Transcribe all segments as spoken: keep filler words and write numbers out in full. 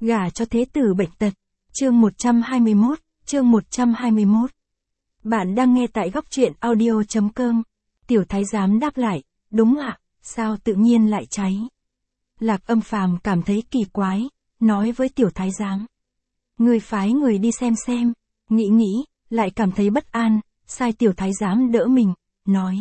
Gả cho thế tử bệnh tật. Chương một trăm hai mươi mốt, chương một trăm hai mươi mốt. Bạn đang nghe tại góc truyện audio chấm com. Tiểu thái giám đáp lại, đúng ạ, sao tự nhiên lại cháy? Lạc Âm Phàm cảm thấy kỳ quái, nói với tiểu thái giám. Người phái người đi xem xem, nghĩ nghĩ, lại cảm thấy bất an, sai tiểu thái giám đỡ mình, nói.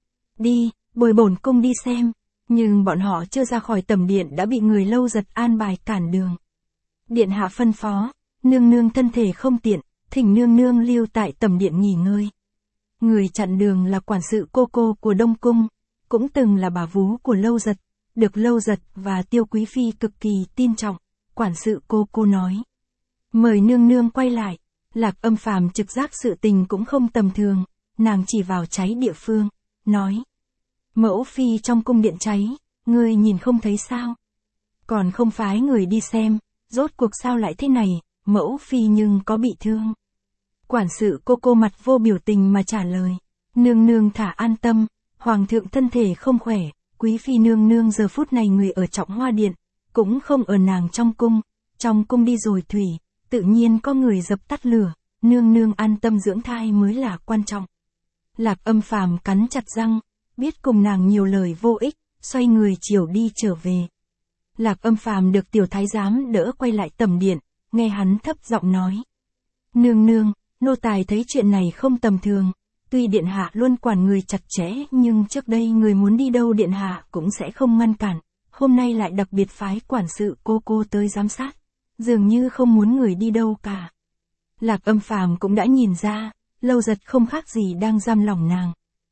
Đi, bồi bổn cung đi xem, nhưng bọn họ chưa ra khỏi tẩm điện đã bị người Lâu Giật an bài cản đường. Điện hạ phân phó, nương nương thân thể không tiện, thỉnh nương nương lưu tại tẩm điện nghỉ ngơi. Người chặn đường là quản sự cô cô của Đông Cung, cũng từng là bà vú của Lâu Giật, được Lâu Giật và Tiêu Quý Phi cực kỳ tin trọng, quản sự cô cô nói. Mời nương nương quay lại, Lạc Âm Phàm trực giác sự tình cũng không tầm thường, nàng chỉ vào cháy địa phương, nói. Mẫu phi trong cung điện cháy, ngươi nhìn không thấy sao? Còn không phái người đi xem, rốt cuộc sao lại thế này, mẫu phi nhưng có bị thương. Quản sự cô cô mặt vô biểu tình mà trả lời. Nương nương thả an tâm, hoàng thượng thân thể không khỏe, quý phi nương nương giờ phút này người ở Trọng Hoa Điện, cũng không ở nàng trong cung, trong cung đi rồi thủy, tự nhiên có người dập tắt lửa, nương nương an tâm dưỡng thai mới là quan trọng. Lạc Âm Phàm cắn chặt răng, biết cùng nàng nhiều lời vô ích, xoay người chiều đi trở về. Lạc Âm Phàm được tiểu thái giám đỡ quay lại tẩm điện, nghe hắn thấp giọng nói. Nương nương, nô tài thấy chuyện này không tầm thường, tuy điện hạ luôn quản người chặt chẽ nhưng trước đây người muốn đi đâu điện hạ cũng sẽ không ngăn cản, hôm nay lại đặc biệt phái quản sự cô cô tới giám sát, dường như không muốn người đi đâu cả. Lạc Âm Phàm cũng đã nhìn ra, Lâu Giật không khác gì đang giam lòng nàng.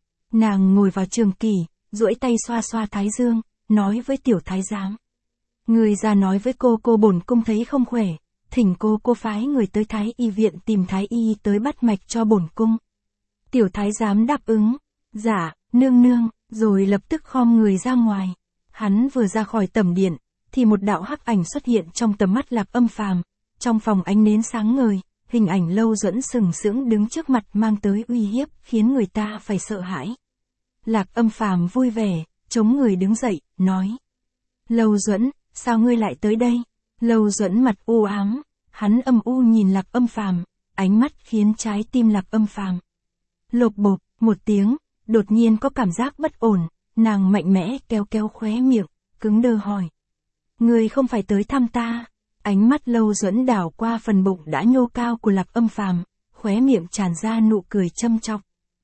Nàng ngồi vào trường kỷ, duỗi tay xoa xoa thái dương, nói với tiểu thái giám. Người ra nói với cô cô bổn cung thấy không khỏe, thỉnh cô cô phái người tới thái y viện tìm thái y tới bắt mạch cho bổn cung. Tiểu thái giám đáp ứng, dạ, nương nương, rồi lập tức khom người ra ngoài. Hắn vừa ra khỏi tẩm điện, thì một đạo hắc ảnh xuất hiện trong tầm mắt Lạc Âm Phàm. Trong phòng ánh nến sáng ngời, hình ảnh Lâu Duẫn sừng sững đứng trước mặt mang tới uy hiếp khiến người ta phải sợ hãi. Lạc Âm Phàm vui vẻ, chống người đứng dậy, nói. Lâu Duẫn, sao ngươi lại tới đây? Lâu Duẫn mặt u ám, hắn âm u nhìn Lạc Âm Phàm, ánh mắt khiến trái tim Lạc Âm Phàm lộp bộp, một tiếng, đột nhiên có cảm giác bất ổn, nàng mạnh mẽ kéo kéo khóe miệng, cứng đơ hỏi. Ngươi không phải tới thăm ta? Ánh mắt Lâu Duẫn đảo qua phần bụng đã nhô cao của Lạc Âm Phàm, khóe miệng tràn ra nụ cười châm chọc.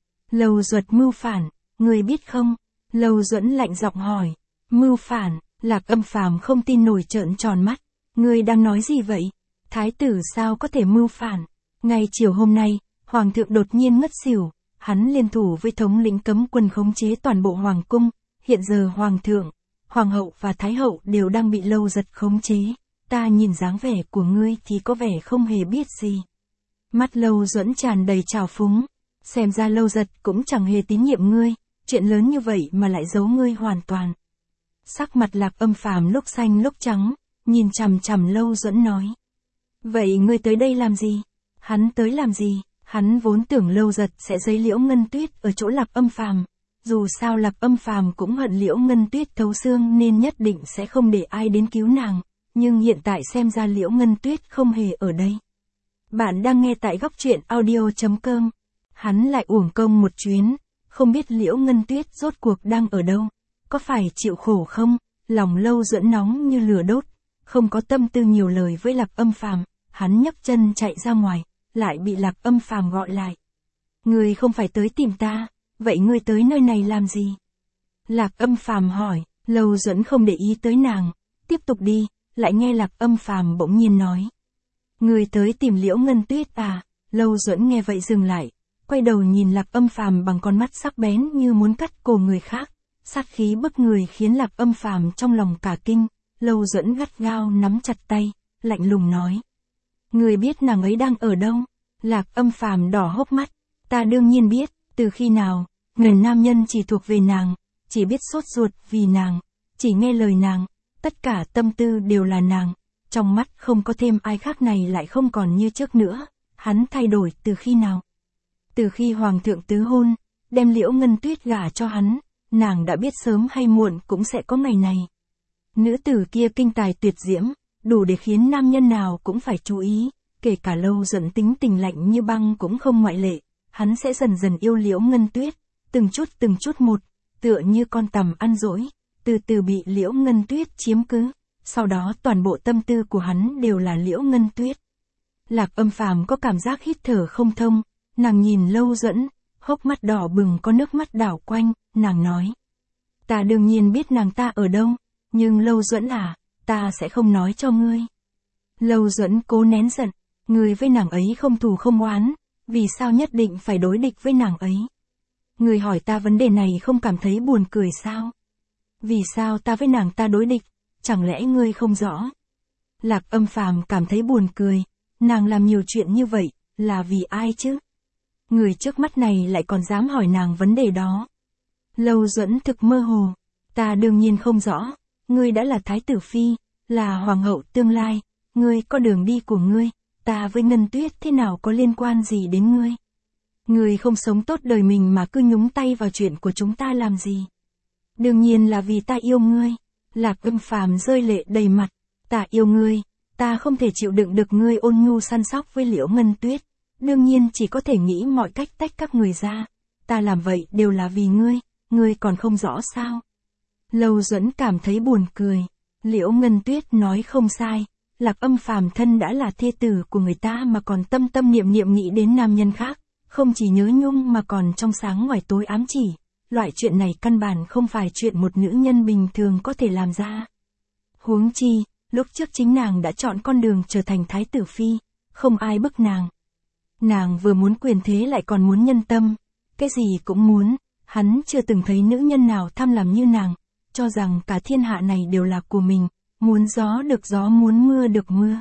Lâu Duẫn mưu phản, ngươi biết không? Lâu Duẫn lạnh giọng hỏi. Mưu phản? Lạc Âm Phàm không tin nổi trợn tròn mắt. Ngươi đang nói gì vậy? Thái tử sao có thể mưu phản? Ngay chiều hôm nay, Hoàng thượng đột nhiên ngất xỉu, hắn liên thủ với thống lĩnh cấm quân khống chế toàn bộ Hoàng cung, hiện giờ Hoàng thượng, Hoàng hậu và Thái hậu đều đang bị Lâu Giật khống chế, ta nhìn dáng vẻ của ngươi thì có vẻ không hề biết gì. Mắt Lâu Duẫn tràn đầy trào phúng, xem ra Lâu Giật cũng chẳng hề tín nhiệm ngươi, chuyện lớn như vậy mà lại giấu ngươi hoàn toàn. Sắc mặt Lạc Âm Phàm lúc xanh lúc trắng, nhìn chằm chằm Lâu Duẫn nói. Vậy ngươi tới đây làm gì? Hắn tới làm gì? Hắn vốn tưởng Lâu Giật sẽ giấy Liễu Ngân Tuyết ở chỗ Lạc Âm Phàm, dù sao Lạc Âm Phàm cũng hận Liễu Ngân Tuyết thấu xương nên nhất định sẽ không để ai đến cứu nàng, nhưng hiện tại xem ra Liễu Ngân Tuyết không hề ở đây. Bạn đang nghe tại góc truyện audio chấm com. Hắn lại uổng công một chuyến, không biết Liễu Ngân Tuyết rốt cuộc đang ở đâu, có phải chịu khổ không? Lòng Lâu Duẫn nóng như lửa đốt, không có tâm tư nhiều lời với Lạc Âm Phàm, hắn nhấc chân chạy ra ngoài, lại bị Lạc Âm Phàm gọi lại. Ngươi không phải tới tìm ta, vậy ngươi tới nơi này làm gì? Lạc Âm Phàm hỏi, Lâu Duẫn không để ý tới nàng, tiếp tục đi, lại nghe Lạc Âm Phàm bỗng nhiên nói. Ngươi tới tìm Liễu Ngân Tuyết à? Lâu Duẫn nghe vậy dừng lại, quay đầu nhìn Lạc Âm Phàm bằng con mắt sắc bén như muốn cắt cổ người khác, sát khí bức người khiến Lạc Âm Phàm trong lòng cả kinh. Lâu Duẫn gắt gao nắm chặt tay, lạnh lùng nói. Ngươi biết nàng ấy đang ở đâu? Lạc Âm Phàm đỏ hốc mắt, ta đương nhiên biết, từ khi nào, người nam nhân chỉ thuộc về nàng, chỉ biết sốt ruột vì nàng, chỉ nghe lời nàng, tất cả tâm tư đều là nàng, trong mắt không có thêm ai khác này lại không còn như trước nữa, hắn thay đổi từ khi nào? Từ khi Hoàng thượng tứ hôn, đem Liễu Ngân Tuyết gả cho hắn, nàng đã biết sớm hay muộn cũng sẽ có ngày này. Nữ tử kia kinh tài tuyệt diễm, đủ để khiến nam nhân nào cũng phải chú ý, kể cả Lâu Duẫn tính tình lạnh như băng cũng không ngoại lệ, hắn sẽ dần dần yêu Liễu Ngân Tuyết, từng chút từng chút một, tựa như con tằm ăn dỗi, từ từ bị Liễu Ngân Tuyết chiếm cứ, sau đó toàn bộ tâm tư của hắn đều là Liễu Ngân Tuyết. Lạc Âm Phàm có cảm giác hít thở không thông, nàng nhìn Lâu Duẫn, hốc mắt đỏ bừng có nước mắt đảo quanh, nàng nói. Ta đương nhiên biết nàng ta ở đâu, nhưng Lâu Duẫn à, ta sẽ không nói cho ngươi. Lâu Duẫn cố nén giận, ngươi với nàng ấy không thù không oán, vì sao nhất định phải đối địch với nàng ấy? Ngươi hỏi ta vấn đề này không cảm thấy buồn cười sao? Vì sao ta với nàng ta đối địch, chẳng lẽ ngươi không rõ? Lạc Âm Phàm cảm thấy buồn cười, nàng làm nhiều chuyện như vậy, là vì ai chứ? Người trước mắt này lại còn dám hỏi nàng vấn đề đó. Lâu Duẫn thực mơ hồ, ta đương nhiên không rõ, ngươi đã là thái tử phi, là hoàng hậu tương lai, ngươi có đường đi của ngươi, ta với Ngân Tuyết thế nào có liên quan gì đến ngươi? Ngươi không sống tốt đời mình mà cứ nhúng tay vào chuyện của chúng ta làm gì? Đương nhiên là vì ta yêu ngươi. Lạc Âm Phàm rơi lệ đầy mặt, ta yêu ngươi, ta không thể chịu đựng được ngươi ôn nhu săn sóc với Liễu Ngân Tuyết, đương nhiên chỉ có thể nghĩ mọi cách tách các người ra, ta làm vậy đều là vì ngươi, ngươi còn không rõ sao? Lâu Duẫn cảm thấy buồn cười, Liễu Ngân Tuyết nói không sai, Lạc Âm Phàm thân đã là thê tử của người ta mà còn tâm tâm niệm niệm nghĩ đến nam nhân khác, không chỉ nhớ nhung mà còn trong sáng ngoài tối ám chỉ. Loại chuyện này căn bản không phải chuyện một nữ nhân bình thường có thể làm ra. Huống chi, lúc trước chính nàng đã chọn con đường trở thành thái tử phi, không ai bức nàng. Nàng vừa muốn quyền thế lại còn muốn nhân tâm, cái gì cũng muốn, hắn chưa từng thấy nữ nhân nào tham lam như nàng, cho rằng cả thiên hạ này đều là của mình, muốn gió được gió muốn mưa được mưa.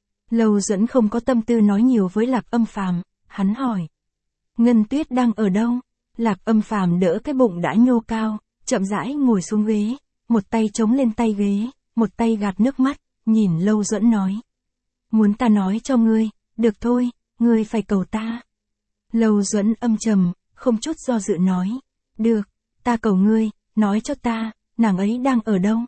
Lâu Duẫn không có tâm tư nói nhiều với Lạc Âm Phàm, hắn hỏi. Ngân Tuyết đang ở đâu? Lạc Âm Phàm đỡ cái bụng đã nhô cao, chậm rãi ngồi xuống ghế, một tay chống lên tay ghế, một tay gạt nước mắt, nhìn Lâu Duẫn nói. Muốn ta nói cho ngươi, được thôi, ngươi phải cầu ta. Lâu Duẫn âm trầm, không chút do dự nói. Được, ta cầu ngươi, nói cho ta, nàng ấy đang ở đâu?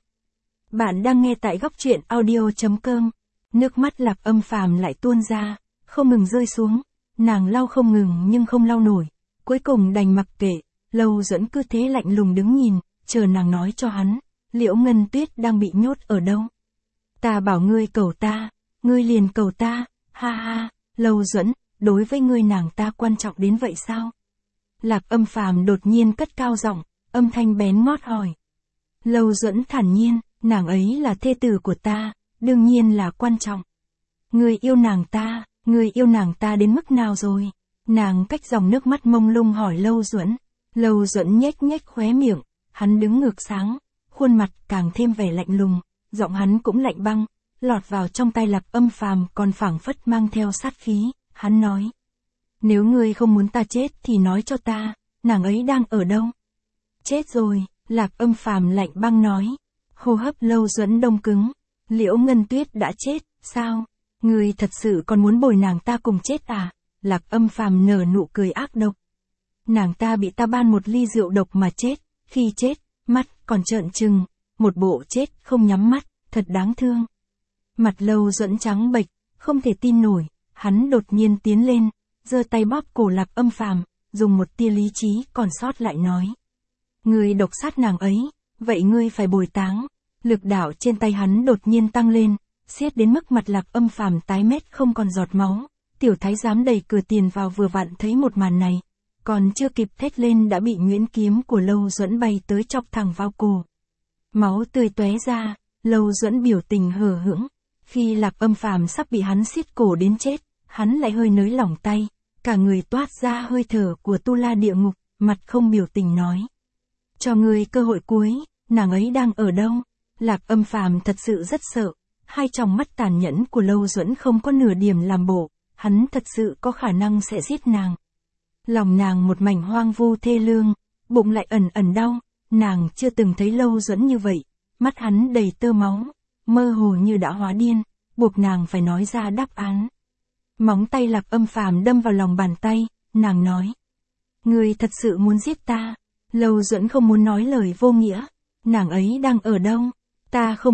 Bạn đang nghe tại góc truyện audio chấm com. Nước mắt Lạc Âm Phàm lại tuôn ra, không ngừng rơi xuống, nàng lau không ngừng nhưng không lau nổi. Cuối cùng đành mặc kệ, Lâu Duẫn cứ thế lạnh lùng đứng nhìn, chờ nàng nói cho hắn, Liễu Ngân Tuyết đang bị nhốt ở đâu. Ta bảo ngươi cầu ta, ngươi liền cầu ta, ha ha, Lâu Duẫn, đối với ngươi nàng ta quan trọng đến vậy sao? Lạc Âm Phàm đột nhiên cất cao giọng, âm thanh bén ngót hỏi. Lâu Duẫn thản nhiên, nàng ấy là thê tử của ta, đương nhiên là quan trọng. Ngươi yêu nàng ta, ngươi yêu nàng ta đến mức nào rồi? Nàng cách dòng nước mắt mông lung hỏi Lâu Duẫn. Lâu Duẫn nhếch nhếch khóe miệng, hắn đứng ngược sáng, khuôn mặt càng thêm vẻ lạnh lùng, giọng hắn cũng lạnh băng, lọt vào trong tai Lạc Âm Phàm còn phảng phất mang theo sát khí, hắn nói. Nếu ngươi không muốn ta chết thì nói cho ta, nàng ấy đang ở đâu? Chết rồi, Lạc Âm Phàm lạnh băng nói. Hô hấp Lâu Duẫn đông cứng. Liễu Ngân Tuyết đã chết, sao? Ngươi thật sự còn muốn bồi nàng ta cùng chết à? Lạc Âm Phàm nở nụ cười ác độc. Nàng ta bị ta ban một ly rượu độc mà chết, khi chết, mắt còn trợn trừng, một bộ chết không nhắm mắt, thật đáng thương. Mặt Lâu Duẫn trắng bệch, không thể tin nổi, hắn đột nhiên tiến lên, giơ tay bóp cổ Lạc Âm Phàm, dùng một tia lý trí còn sót lại nói. Ngươi độc sát nàng ấy, vậy ngươi phải bồi táng. Lực đạo trên tay hắn đột nhiên tăng lên, siết đến mức mặt Lạc Âm Phàm tái mét không còn giọt máu. Tiểu thái giám đẩy cửa tiền vào vừa vặn thấy một màn này, còn chưa kịp thét lên đã bị nhuyễn kiếm của Lâu Duẫn bay tới chọc thẳng vào cổ. Máu tươi tóe ra, Lâu Duẫn biểu tình hờ hững, khi Lạc Âm Phàm sắp bị hắn siết cổ đến chết, hắn lại hơi nới lỏng tay, cả người toát ra hơi thở của tu la địa ngục, mặt không biểu tình nói. Cho ngươi cơ hội cuối, nàng ấy đang ở đâu? Lạc Âm Phàm thật sự rất sợ, hai tròng mắt tàn nhẫn của Lâu Duẫn không có nửa điểm làm bộ. Hắn thật sự có khả năng sẽ giết nàng. Lòng nàng một mảnh hoang vu thê lương, bụng lại ẩn ẩn đau, nàng chưa từng thấy Lâu Duẫn như vậy, mắt hắn đầy tơ máu, mơ hồ như đã hóa điên, buộc nàng phải nói ra đáp án. Móng tay Lạc Âm Phàm đâm vào lòng bàn tay, nàng nói. Ngươi thật sự muốn giết ta? Lâu Duẫn không muốn nói lời vô nghĩa. Nàng ấy đang ở đâu? Ta không biết,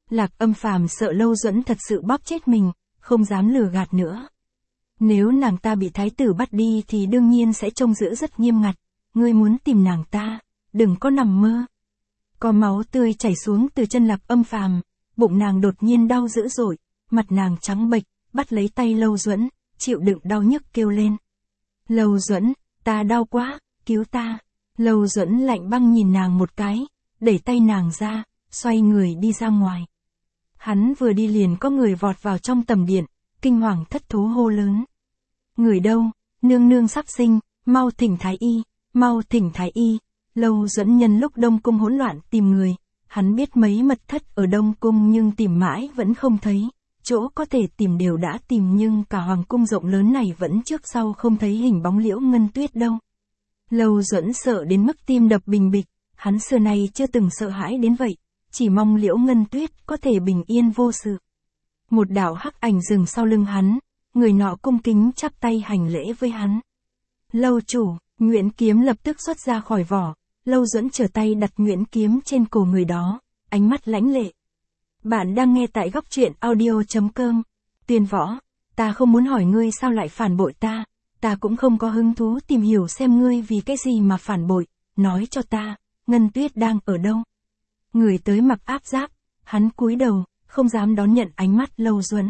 Lạc Âm Phàm sợ Lâu Duẫn thật sự bóp chết mình, không dám lừa gạt nữa. Nếu nàng ta bị thái tử bắt đi thì đương nhiên sẽ trông giữ rất nghiêm ngặt, ngươi muốn tìm nàng ta, đừng có nằm mơ. Có máu tươi chảy xuống từ chân Lạc Âm Phàm, bụng nàng đột nhiên đau dữ dội, mặt nàng trắng bệch, bắt lấy tay Lâu Duẫn, chịu đựng đau nhức kêu lên. Lâu Duẫn, ta đau quá, cứu ta. Lâu Duẫn lạnh băng nhìn nàng một cái, đẩy tay nàng ra, xoay người đi ra ngoài. Hắn vừa đi liền có người vọt vào trong tầm điện, kinh hoàng thất thố hô lớn. Người đâu, nương nương sắp sinh, mau thỉnh thái y, mau thỉnh thái y. Lâu Duẫn nhân lúc Đông Cung hỗn loạn tìm người, hắn biết mấy mật thất ở Đông Cung nhưng tìm mãi vẫn không thấy, chỗ có thể tìm đều đã tìm nhưng cả hoàng cung rộng lớn này vẫn trước sau không thấy hình bóng Liễu Ngân Tuyết đâu. Lâu Duẫn sợ đến mức tim đập bình bịch, hắn xưa nay chưa từng sợ hãi đến vậy, chỉ mong Liễu Ngân Tuyết có thể bình yên vô sự. Một đạo hắc ảnh dừng sau lưng hắn, người nọ cung kính chắp tay hành lễ với hắn. Lâu chủ, Nguyễn kiếm lập tức xuất ra khỏi vỏ, Lâu Duẫn trở tay đặt Nguyễn kiếm trên cổ người đó, ánh mắt lãnh lệ. Bạn đang nghe tại góc truyện audio chấm com. Tuyên Võ, ta không muốn hỏi ngươi sao lại phản bội ta, ta cũng không có hứng thú tìm hiểu xem ngươi vì cái gì mà phản bội, nói cho ta, Ngân Tuyết đang ở đâu. Người tới mặc áp giáp, hắn cúi đầu, không dám đón nhận ánh mắt Lâu Duẫn.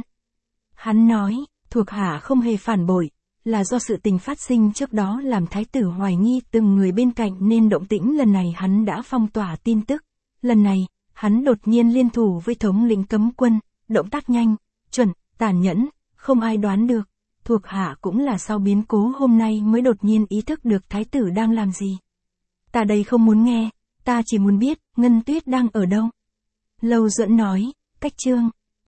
Hắn nói, thuộc hạ không hề phản bội, là do sự tình phát sinh trước đó làm thái tử hoài nghi từng người bên cạnh nên động tĩnh lần này hắn đã phong tỏa tin tức. Lần này, hắn đột nhiên liên thủ với thống lĩnh cấm quân, động tác nhanh, chuẩn, tàn nhẫn, không ai đoán được. Thuộc hạ cũng là sau biến cố hôm nay mới đột nhiên ý thức được thái tử đang làm gì. Ta đây không muốn nghe, ta chỉ muốn biết, Ngân Tuyết đang ở đâu. Lâu Duẫn nói, cách chương.